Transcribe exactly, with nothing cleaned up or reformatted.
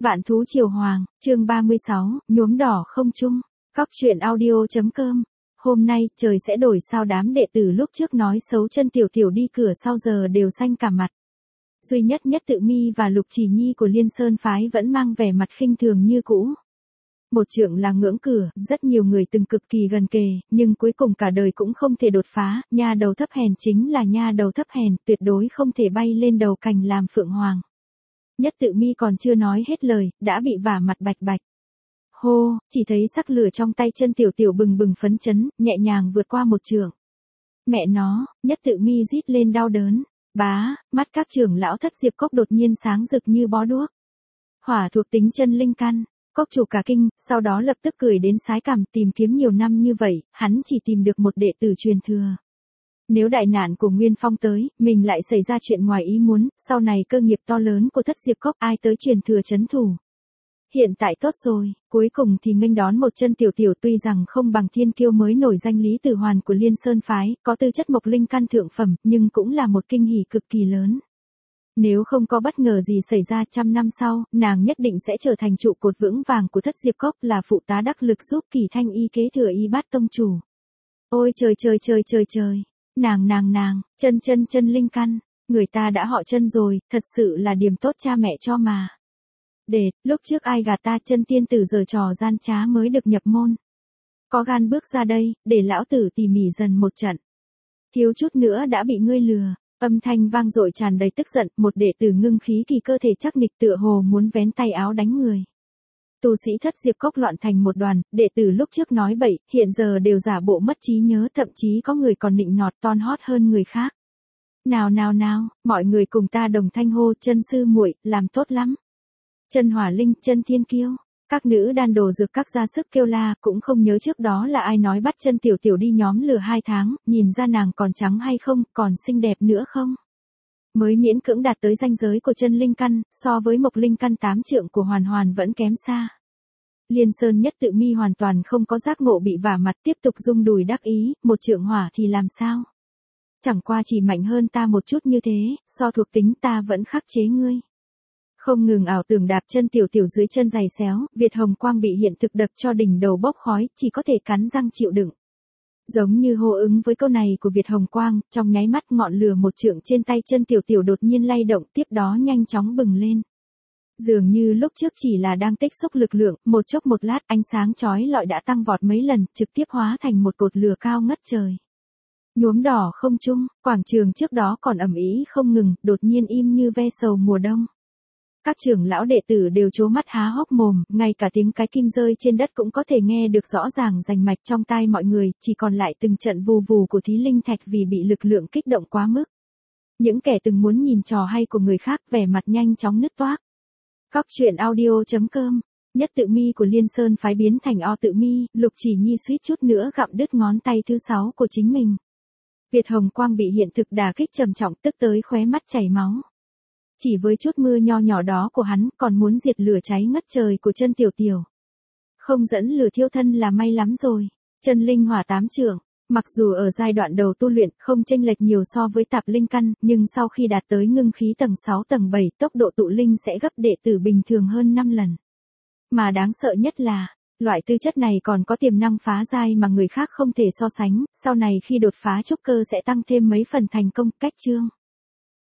Vạn thú triều hoàng, chương ba mươi sáu, nhuốm đỏ không trung. Cóc truyện audio.com. Hôm nay, trời sẽ đổi sao đám đệ tử lúc trước nói xấu chân tiểu tiểu đi cửa sau giờ đều xanh cả mặt. Duy nhất Nhất Tự Mi và Lục Chỉ Nhi của Liên Sơn phái vẫn mang vẻ mặt khinh thường như cũ. Một trượng là ngưỡng cửa, rất nhiều người từng cực kỳ gần kề, nhưng cuối cùng cả đời cũng không thể đột phá, nha đầu thấp hèn chính là nha đầu thấp hèn, tuyệt đối không thể bay lên đầu cành làm phượng hoàng. Nhất Tự Mi còn chưa nói hết lời, đã bị vả mặt bạch bạch. Hô, chỉ thấy sắc lửa trong tay chân tiểu tiểu bừng bừng phấn chấn, nhẹ nhàng vượt qua một trượng. Mẹ nó, Nhất Tự Mi rít lên đau đớn. Bá, mắt các trưởng lão Thất Diệp Cốc đột nhiên sáng rực như bó đuốc. Hỏa thuộc tính chân linh căn. Cốc chủ cả kinh, sau đó lập tức cười đến sái cằm, tìm kiếm nhiều năm như vậy, hắn chỉ tìm được một đệ tử truyền thừa. Nếu đại nạn của Nguyên Phong tới, mình lại xảy ra chuyện ngoài ý muốn, sau này cơ nghiệp to lớn của Thất Diệp Cốc ai tới truyền thừa trấn thủ. Hiện tại tốt rồi, cuối cùng thì nghênh đón một chân tiểu tiểu tuy rằng không bằng thiên kiêu mới nổi danh Lý Tử Hoàn của Liên Sơn phái, có tư chất mộc linh căn thượng phẩm, nhưng cũng là một kinh hỉ cực kỳ lớn. Nếu không có bất ngờ gì xảy ra trăm năm sau, nàng nhất định sẽ trở thành trụ cột vững vàng của Thất Diệp Cốc, là phụ tá đắc lực giúp Kỳ Thanh Y kế thừa Y Bát tông chủ. Ôi trời trời trời trời trời, nàng nàng nàng, chân chân chân linh căn, người ta đã họ Chân rồi, thật sự là điểm tốt cha mẹ cho mà. Để, lúc trước ai gạt ta, Chân tiên tử giờ trò gian trá mới được nhập môn. Có gan bước ra đây, để lão tử tỉ mỉ dần một trận. Thiếu chút nữa đã bị ngươi lừa. Âm thanh vang dội tràn đầy tức giận, một đệ tử ngưng khí kỳ cơ thể chắc nịch tựa hồ muốn vén tay áo đánh người. Tu sĩ Thất Diệp Cốc loạn thành một đoàn, đệ tử lúc trước nói bậy, hiện giờ đều giả bộ mất trí nhớ, thậm chí có người còn nịnh nọt ton hót hơn người khác. Nào nào nào, mọi người cùng ta đồng thanh hô, Chân sư muội, làm tốt lắm. Chân hỏa linh, Chân thiên kiêu. Các nữ đan đồ dược các ra sức kêu la, cũng không nhớ trước đó là ai nói bắt chân tiểu tiểu đi nhóm lừa hai tháng, nhìn ra nàng còn trắng hay không, còn xinh đẹp nữa không. Mới miễn cưỡng đạt tới ranh giới của chân linh căn, so với mộc linh căn tám trượng của Hoàn Hoàn vẫn kém xa. Liên Sơn Nhất Tự Mi hoàn toàn không có giác ngộ bị vả mặt, tiếp tục rung đùi đắc ý, một trượng hỏa thì làm sao. Chẳng qua chỉ mạnh hơn ta một chút như thế, so thuộc tính ta vẫn khắc chế ngươi. Không ngừng ảo tưởng đạp chân tiểu tiểu dưới chân giày xéo, Việt Hồng Quang bị hiện thực đập cho đỉnh đầu bốc khói, chỉ có thể cắn răng chịu đựng. Giống như hô ứng với câu này của Việt Hồng Quang, trong nháy mắt ngọn lửa một trượng trên tay chân tiểu tiểu đột nhiên lay động, tiếp đó nhanh chóng bừng lên. Dường như lúc trước chỉ là đang tích xúc lực lượng, một chốc một lát ánh sáng chói lọi đã tăng vọt mấy lần, trực tiếp hóa thành một cột lửa cao ngất trời. Nhuốm đỏ không trung, quảng trường trước đó còn ầm ĩ không ngừng, đột nhiên im như ve sầu mùa đông. Các trưởng lão đệ tử đều trố mắt há hốc mồm, ngay cả tiếng cái kim rơi trên đất cũng có thể nghe được rõ ràng rành mạch trong tai mọi người, chỉ còn lại từng trận vù vù của thí linh thạch vì bị lực lượng kích động quá mức. Những kẻ từng muốn nhìn trò hay của người khác vẻ mặt nhanh chóng nứt toác. Cóc truyện audio.com. Nhất Tự Mi của Liên Sơn phái biến thành O Tự Mi, Lục Chỉ Nhi suýt chút nữa gặm đứt ngón tay thứ sáu của chính mình. Việt Hồng Quang bị hiện thực đả kích trầm trọng, tức tới khóe mắt chảy máu. Chỉ với chút mưa nho nhỏ đó của hắn còn muốn diệt lửa cháy ngất trời của chân tiểu tiểu. Không dẫn lửa thiêu thân là may lắm rồi. Chân linh hỏa tám trượng, mặc dù ở giai đoạn đầu tu luyện không chênh lệch nhiều so với tạp linh căn, nhưng sau khi đạt tới ngưng khí tầng sáu tầng bảy, tốc độ tụ linh sẽ gấp đệ tử bình thường hơn năm lần. Mà đáng sợ nhất là, loại tư chất này còn có tiềm năng phá giai mà người khác không thể so sánh, sau này khi đột phá trúc cơ sẽ tăng thêm mấy phần thành công. Cách chương